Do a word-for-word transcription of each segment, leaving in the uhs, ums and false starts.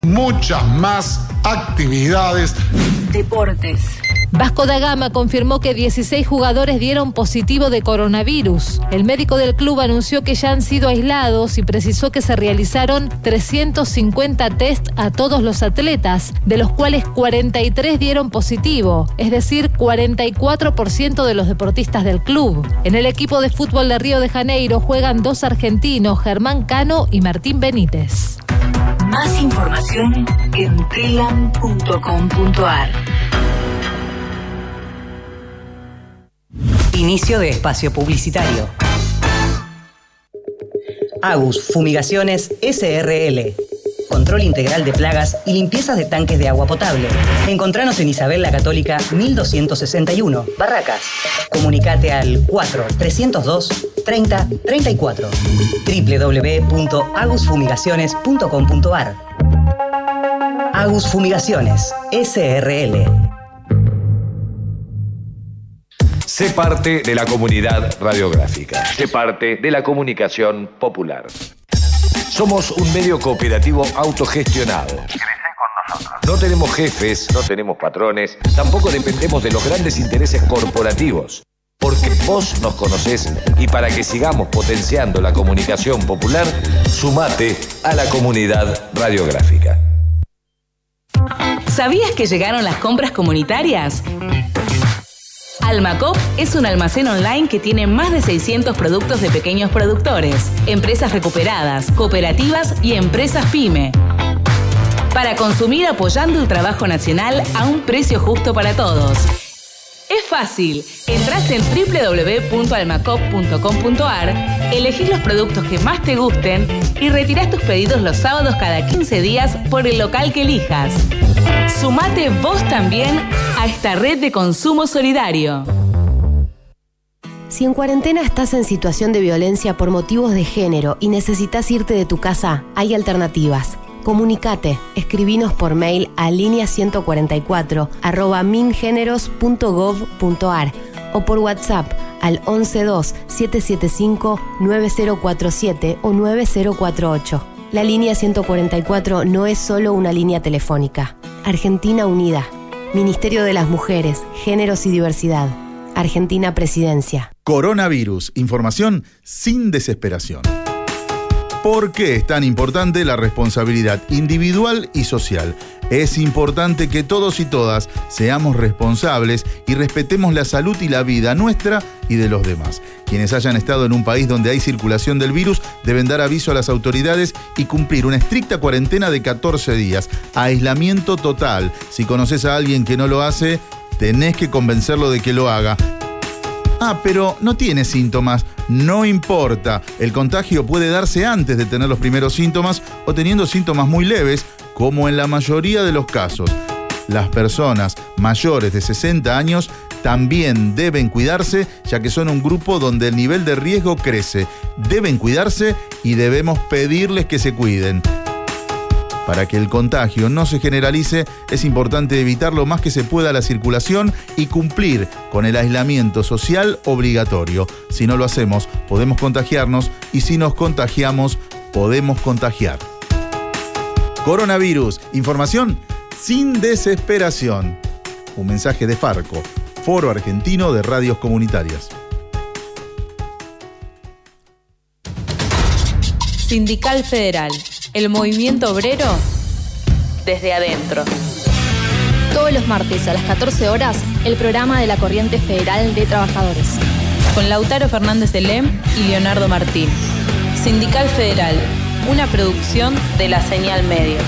muchas más actividades. Deportes. Vasco da Gama confirmó que dieciséis jugadores dieron positivo de coronavirus. El médico del club anunció que ya han sido aislados y precisó que se realizaron trescientos cincuenta test a todos los atletas, de los cuales cuarenta y tres dieron positivo, es decir, cuarenta y cuatro por ciento de los deportistas del club. En el equipo de fútbol de Río de Janeiro juegan dos argentinos, Germán Cano y Martín Benítez. Más información en telam punto com punto ar. Inicio de espacio publicitario. Agus Fumigaciones S R L. Control integral de plagas y limpiezas de tanques de agua potable. Encontranos en Isabel la Católica mil doscientos sesenta y uno, Barracas. Comunicate al cuatro trescientos dos treinta treinta y cuatro. doble u doble u doble u punto agus fumigaciones punto com punto ar. Agus Fumigaciones S R L. Sé parte de la comunidad radiográfica. Sé parte de la comunicación popular. Somos un medio cooperativo autogestionado. No tenemos jefes, no tenemos patrones, tampoco dependemos de los grandes intereses corporativos. Porque vos nos conocés y para que sigamos potenciando la comunicación popular, sumate a la comunidad radiográfica. ¿Sabías que llegaron las compras comunitarias? Almacop es un almacén online que tiene más de seiscientos productos de pequeños productores, empresas recuperadas, cooperativas y empresas pyme. Para consumir apoyando el trabajo nacional a un precio justo para todos. Es fácil. Entrás en doble u doble u doble u punto almacop punto com punto ar, elegís los productos que más te gusten y retirás tus pedidos los sábados cada quince días por el local que elijas. Sumate vos también a esta red de consumo solidario. Si en cuarentena estás en situación de violencia por motivos de género y necesitas irte de tu casa, hay alternativas. Comunicate, escribinos por mail a línea ciento cuarenta y cuatro arroba mingeneros punto gov punto ar o por WhatsApp al once dos siete siete cinco nueve cero cuatro siete o nueve cero cuatro ocho. La línea ciento cuarenta y cuatro no es solo una línea telefónica. Argentina Unida. Ministerio de las Mujeres, Géneros y Diversidad. Argentina Presidencia. Coronavirus. Información sin desesperación. ¿Por qué es tan importante la responsabilidad individual y social? Es importante que todos y todas seamos responsables y respetemos la salud y la vida nuestra y de los demás. Quienes hayan estado en un país donde hay circulación del virus deben dar aviso a las autoridades y cumplir una estricta cuarentena de catorce días. Aislamiento total. Si conoces a alguien que no lo hace, tenés que convencerlo de que lo haga. Ah, pero no tiene síntomas. No importa. El contagio puede darse antes de tener los primeros síntomas o teniendo síntomas muy leves, como en la mayoría de los casos. Las personas mayores de sesenta años también deben cuidarse, ya que son un grupo donde el nivel de riesgo crece. Deben cuidarse y debemos pedirles que se cuiden. Para que el contagio no se generalice, es importante evitar lo más que se pueda la circulación y cumplir con el aislamiento social obligatorio. Si no lo hacemos, podemos contagiarnos y si nos contagiamos, podemos contagiar. Coronavirus. Información sin desesperación. Un mensaje de Farco, Foro Argentino de Radios Comunitarias. Sindical Federal. El movimiento obrero desde adentro. Todos los martes a las catorce horas, el programa de la Corriente Federal de Trabajadores. Con Lautaro Fernández de Lem y Leonardo Martín. Sindical Federal, una producción de La Señal Medios.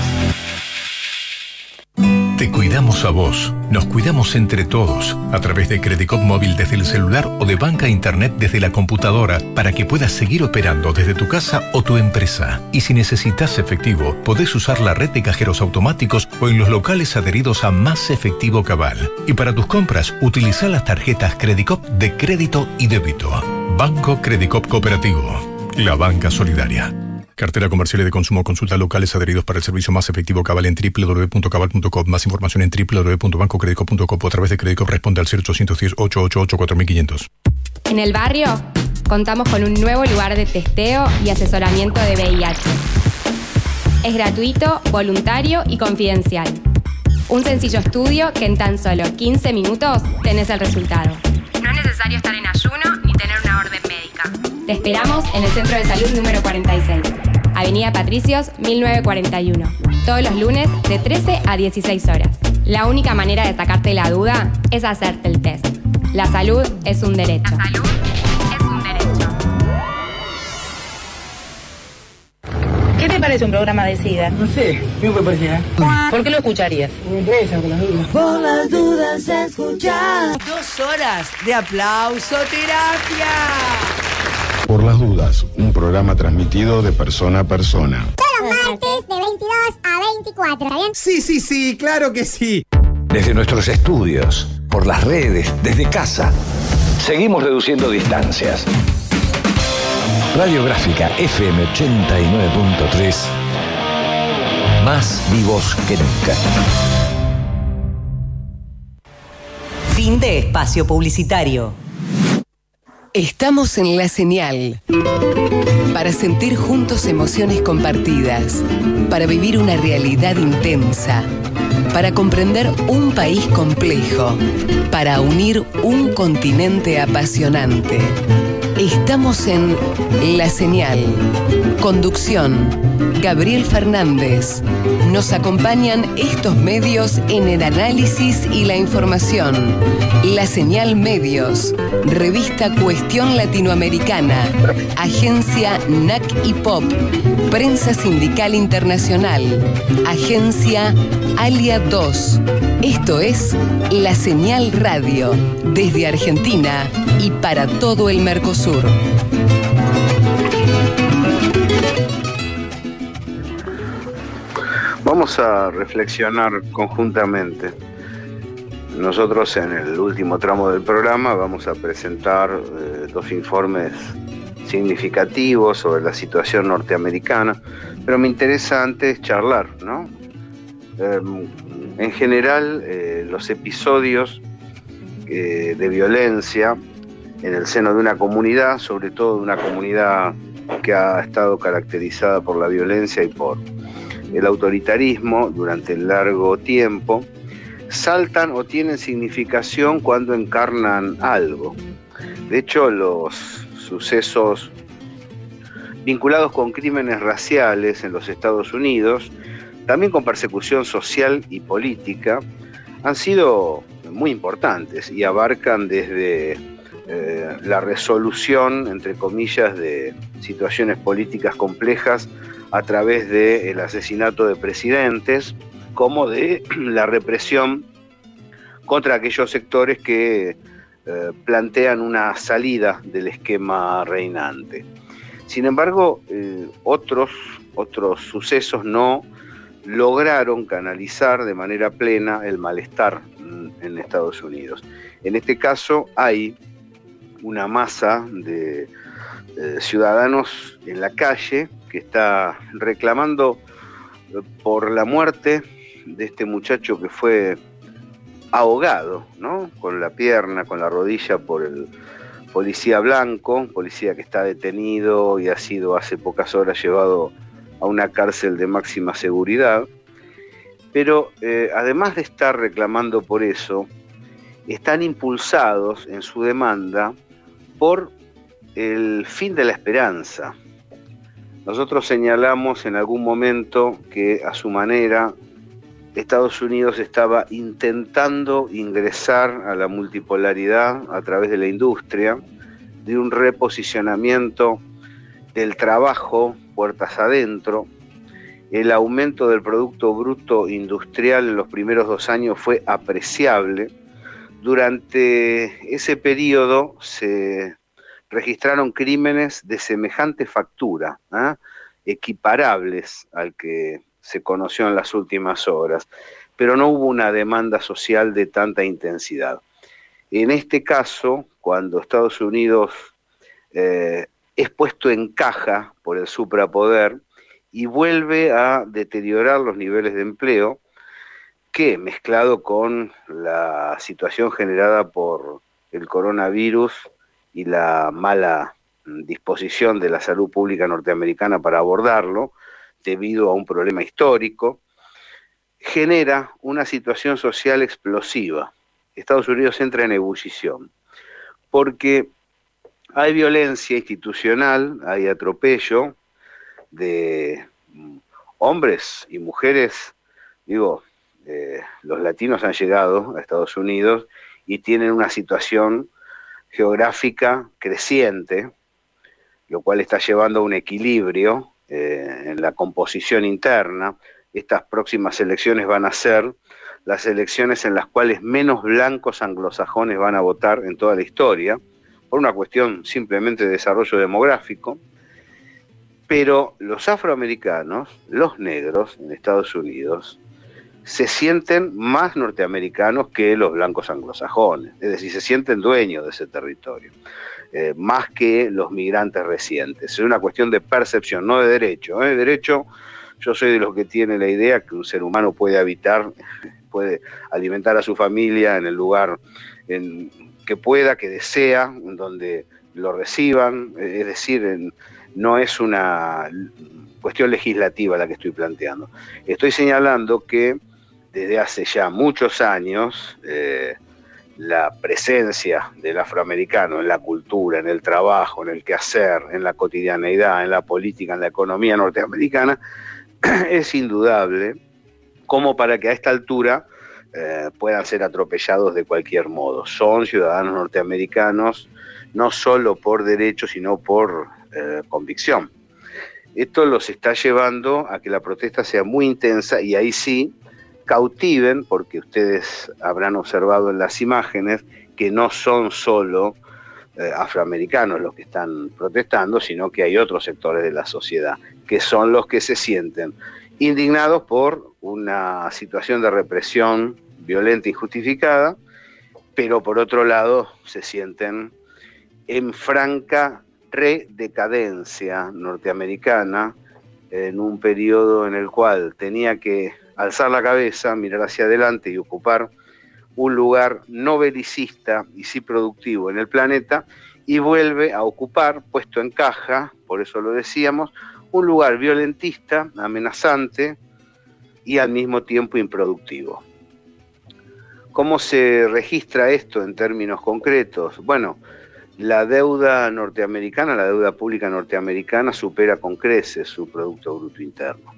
Te cuidamos a vos, nos cuidamos entre todos, a través de Credicop Móvil desde el celular o de banca internet desde la computadora, para que puedas seguir operando desde tu casa o tu empresa. Y si necesitas efectivo, podés usar la red de cajeros automáticos o en los locales adheridos a Más Efectivo Cabal. Y para tus compras, utiliza las tarjetas Credicop de crédito y débito. Banco Credicop Cooperativo, la banca solidaria. Cartera comercial y de consumo. Consulta locales adheridos para el servicio Más Efectivo Cabal en doble u doble u doble u punto cabal punto com. Más información en doble u doble u doble u punto banco credicop punto com o a través de Credicop responde al cero ochocientos diez, ochocientos ochenta y ocho, cuatro mil quinientos. En el barrio contamos con un nuevo lugar de testeo y asesoramiento de V I H. Es gratuito, voluntario y confidencial. Un sencillo estudio que en tan solo quince minutos tenés el resultado. No es necesario estar en ayuno ni tener una orden médica. Te esperamos en el Centro de Salud número cuarenta y seis, Avenida Patricios mil novecientos cuarenta y uno, todos los lunes de trece a dieciséis horas. La única manera de sacarte la duda es hacerte el test. La salud es un derecho. La salud es un derecho. ¿Qué te parece un programa de SIDA? No sé, ¿qué me parece? ¿Por qué lo escucharías? Me interesa, por las dudas. Por las dudas escuchar. Dos horas de aplausoterapia. Por las dudas, un programa transmitido de persona a persona. Todos los martes de veintidós a veinticuatro, ¿bien? Sí, sí, sí, claro que sí. Desde nuestros estudios, por las redes, desde casa, seguimos reduciendo distancias. Radiográfica F M ochenta y nueve punto tres, más vivos que nunca. Fin de espacio publicitario. Estamos en La Señal para sentir juntos emociones compartidas, para vivir una realidad intensa, para comprender un país complejo, para unir un continente apasionante. Estamos en La Señal. Conducción, Gabriel Fernández. Nos acompañan estos medios en el análisis y la información. La Señal Medios, Revista Cuestión Latinoamericana, Agencia N A C y Pop, Prensa Sindical Internacional, Agencia Alia dos. Esto es La Señal Radio, desde Argentina y para todo el Mercosur. Vamos a reflexionar conjuntamente. Nosotros en el último tramo del programa vamos a presentar eh, dos informes significativos sobre la situación norteamericana, pero me interesa antes charlar, ¿no? Eh, en general, eh, los episodios eh, de violencia en el seno de una comunidad, sobre todo de una comunidad que ha estado caracterizada por la violencia y por el autoritarismo durante largo tiempo, saltan o tienen significación cuando encarnan algo. De hecho, los sucesos vinculados con crímenes raciales en los Estados Unidos, también con persecución social y política, han sido muy importantes y abarcan desde eh, la resolución, entre comillas, de situaciones políticas complejas a través del asesinato de presidentes, como de la represión contra aquellos sectores que eh, plantean una salida del esquema reinante. Sin embargo, eh, otros, otros sucesos no lograron canalizar de manera plena el malestar en Estados Unidos. En este caso hay una masa de eh, ciudadanos en la calle que está reclamando por la muerte de este muchacho que fue ahogado, ¿no? Con la pierna, con la rodilla por el policía blanco, policía que está detenido y ha sido hace pocas horas llevado a una cárcel de máxima seguridad. Pero eh, además de estar reclamando por eso, están impulsados en su demanda por el fin de la esperanza. Nosotros señalamos en algún momento que a su manera Estados Unidos estaba intentando ingresar a la multipolaridad a través de la industria, de un reposicionamiento del trabajo puertas adentro. El aumento del Producto Bruto Industrial en los primeros dos años fue apreciable. Durante ese periodo se registraron crímenes de semejante factura, ¿eh? equiparables al que se conoció en las últimas horas, pero no hubo una demanda social de tanta intensidad. En este caso, cuando Estados Unidos eh, es puesto en caja por el suprapoder y vuelve a deteriorar los niveles de empleo, que mezclado con la situación generada por el coronavirus y la mala disposición de la salud pública norteamericana para abordarlo, debido a un problema histórico, genera una situación social explosiva. Estados Unidos entra en ebullición, porque hay violencia institucional, hay atropello de hombres y mujeres, digo, eh, los latinos han llegado a Estados Unidos y tienen una situación geográfica creciente, lo cual está llevando a un equilibrio eh, en la composición interna. Estas próximas elecciones van a ser las elecciones en las cuales menos blancos anglosajones van a votar en toda la historia, por una cuestión simplemente de desarrollo demográfico, pero los afroamericanos, los negros en Estados Unidos, se sienten más norteamericanos que los blancos anglosajones, es decir, se sienten dueños de ese territorio, eh, más que los migrantes recientes. Es una cuestión de percepción, no de derecho. ¿eh? Derecho, yo soy de los que tiene la idea que un ser humano puede habitar, puede alimentar a su familia en el lugar en que pueda, que desea, en donde lo reciban, es decir, en, no es una cuestión legislativa la que estoy planteando. Estoy señalando que desde hace ya muchos años eh, la presencia del afroamericano en la cultura, en el trabajo, en el quehacer, en la cotidianeidad, en la política, en la economía norteamericana, es indudable, como para que a esta altura eh, puedan ser atropellados de cualquier modo. Son ciudadanos norteamericanos, no solo por derecho, sino por eh, convicción. Esto los está llevando a que la protesta sea muy intensa y ahí sí cautiven, porque ustedes habrán observado en las imágenes que no son solo eh, afroamericanos los que están protestando, sino que hay otros sectores de la sociedad, que son los que se sienten indignados por una situación de represión violenta e injustificada, pero por otro lado se sienten en franca redecadencia norteamericana, en un periodo en el cual tenía que alzar la cabeza, mirar hacia adelante y ocupar un lugar no belicista y sí productivo en el planeta, y vuelve a ocupar, puesto en caja, por eso lo decíamos, un lugar violentista, amenazante y al mismo tiempo improductivo. ¿Cómo se registra esto en términos concretos? Bueno, la deuda norteamericana, la deuda pública norteamericana supera con creces su Producto Bruto Interno.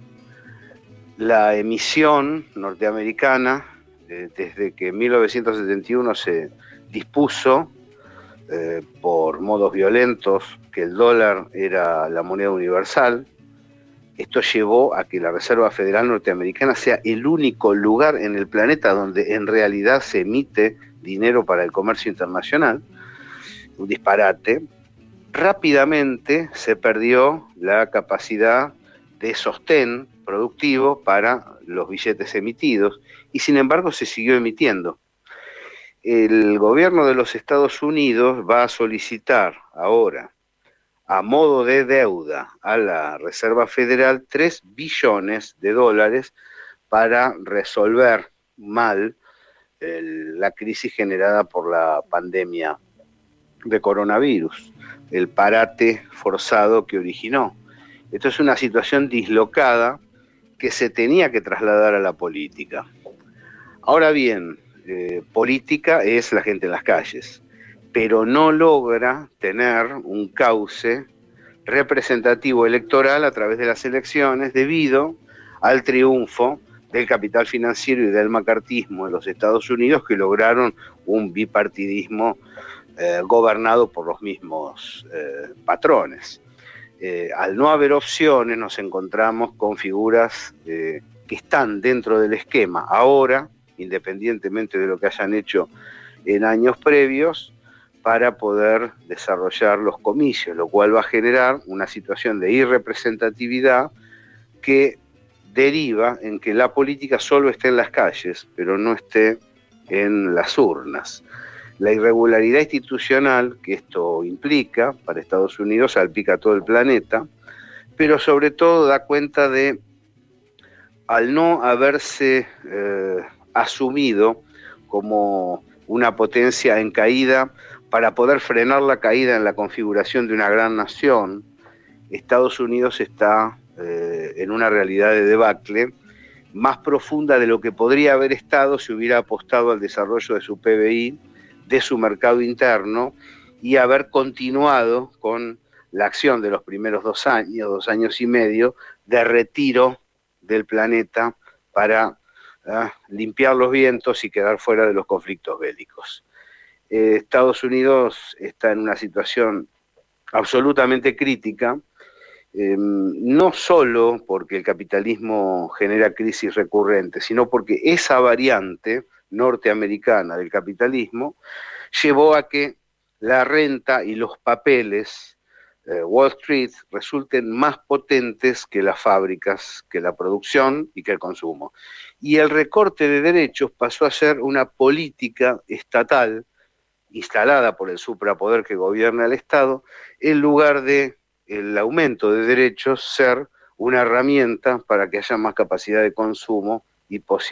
La emisión norteamericana, eh, desde que en mil novecientos setenta y uno se dispuso eh, por modos violentos que el dólar era la moneda universal, esto llevó a que la Reserva Federal Norteamericana sea el único lugar en el planeta donde en realidad se emite dinero para el comercio internacional, un disparate. Rápidamente se perdió la capacidad de sostén productivo para los billetes emitidos y sin embargo se siguió emitiendo. El gobierno de los Estados Unidos va a solicitar ahora, a modo de deuda, a la Reserva Federal tres billones de dólares para resolver mal el, la crisis generada por la pandemia de coronavirus, el parate forzado que originó. Esto es una situación dislocada que se tenía que trasladar a la política. Ahora bien, eh, política es la gente en las calles, pero no logra tener un cauce representativo electoral a través de las elecciones debido al triunfo del capital financiero y del macartismo en los Estados Unidos, que lograron un bipartidismo eh, gobernado por los mismos eh, patrones. Eh, al no haber opciones nos encontramos con figuras eh, que están dentro del esquema ahora, independientemente de lo que hayan hecho en años previos, para poder desarrollar los comicios, lo cual va a generar una situación de irrepresentatividad que deriva en que la política solo esté en las calles, pero no esté en las urnas. La irregularidad institucional que esto implica para Estados Unidos salpica a todo el planeta, pero sobre todo da cuenta de, al no haberse eh, asumido como una potencia en caída, para poder frenar la caída en la configuración de una gran nación, Estados Unidos está eh, en una realidad de debacle más profunda de lo que podría haber estado si hubiera apostado al desarrollo de su P B I, de su mercado interno, y haber continuado con la acción de los primeros dos años, dos años y medio, de retiro del planeta para uh, limpiar los vientos y quedar fuera de los conflictos bélicos. Eh, Estados Unidos está en una situación absolutamente crítica, eh, no solo porque el capitalismo genera crisis recurrentes, sino porque esa variante norteamericana del capitalismo llevó a que la renta y los papeles, eh, Wall Street, resulten más potentes que las fábricas, que la producción y que el consumo. Y el recorte de derechos pasó a ser una política estatal instalada por el suprapoder que gobierna el Estado, en lugar de el aumento de derechos ser una herramienta para que haya más capacidad de consumo y posibilidad